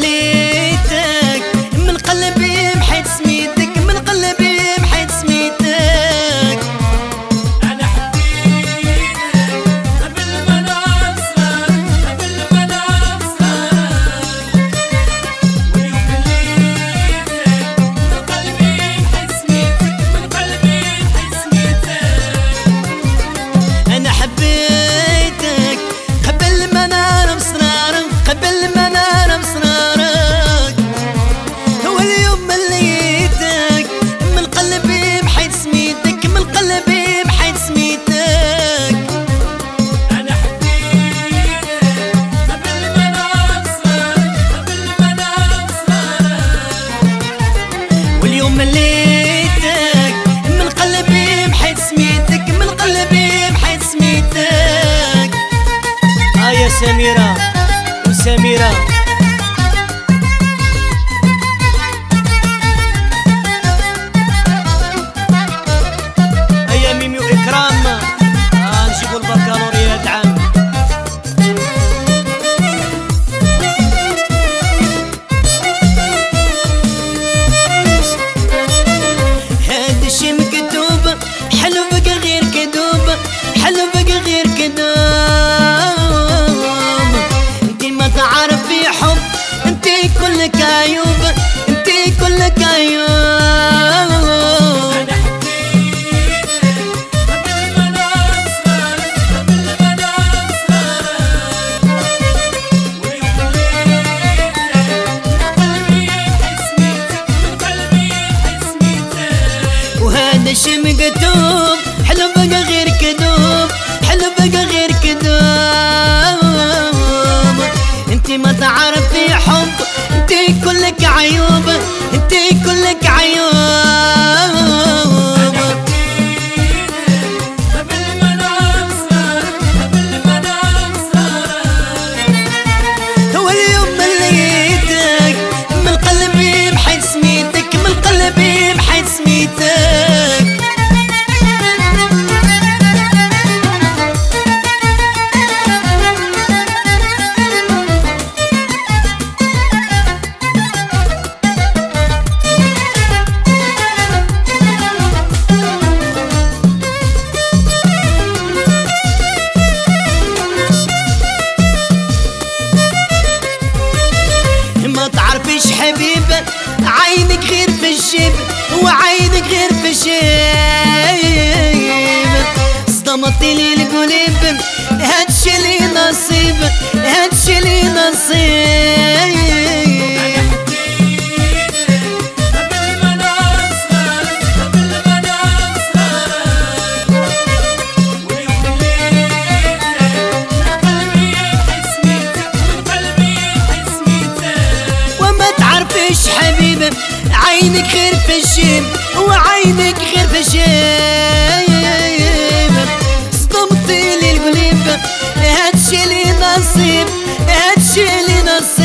لقيتك من قلبي محيت سميتك، من قلبي محيت سميتك. أنا حبيتك قبل ما نوصل، قبل ما نوصل. واليوم لقيتك من قلبي محيت سميتك، من قلبي محيت سميتك. أنا حبيتك قبل ما نعرف أسرارك، قبل ما نعرف أسرارك. واليوم ما لقيتك من قلبي محيت سميتك، من قلبي محيت سميتك. أنا حبيتك قبل ما نوصل، قبل ما نوصل. واليوم ما لقيتك من قلبي محيت سميتك، من قلبي محيت سميتك. يا سميرة وسميرة. هيا ميمي وإكرام، نجيبوا البكالوريا عام. هاد الشي مكتوب حلو بقى غير كذوب، حلو بقى غير كذوب. انتي ما تعرفي حب، انتي كلك عيوب، انتي كلك عيوب. أنا حبيتك قبل ما نوصل، قبل ما نوصل. واليوم لقيتك من قلبي محيت سميتك، من قلبي محيت سميتك. وهذا الشي مكتوب حلو بقى غير كذوب، حلو بقى غير كذوب. انتي ما تعرفي حب، انتي كلك عيوب، انتي كلك عيوب. قبل ما نوصل، قبل ما نوصل. واليوم ما لقيتك من قلبي محيت سميتك، من قلبي محيت سميتك. ما تعرفيش حبيبة، عينك غير في الجيب، وعينك غير في الجيب. صدمتي لي القلب، هادشي لي نصيب، هادشي لي نصيب. قبل ما نوصل، قبل ما نوصل. واليوم لقيتك من قلبي محيت سميتك، من قلبي محيت سميتك. وما تعرفيش حبيبة، عينك غير في الجيب، وعينك غير في الجيب. صدمتي لي القلب، هادشي لي نصيب، هادشي لي نصيب.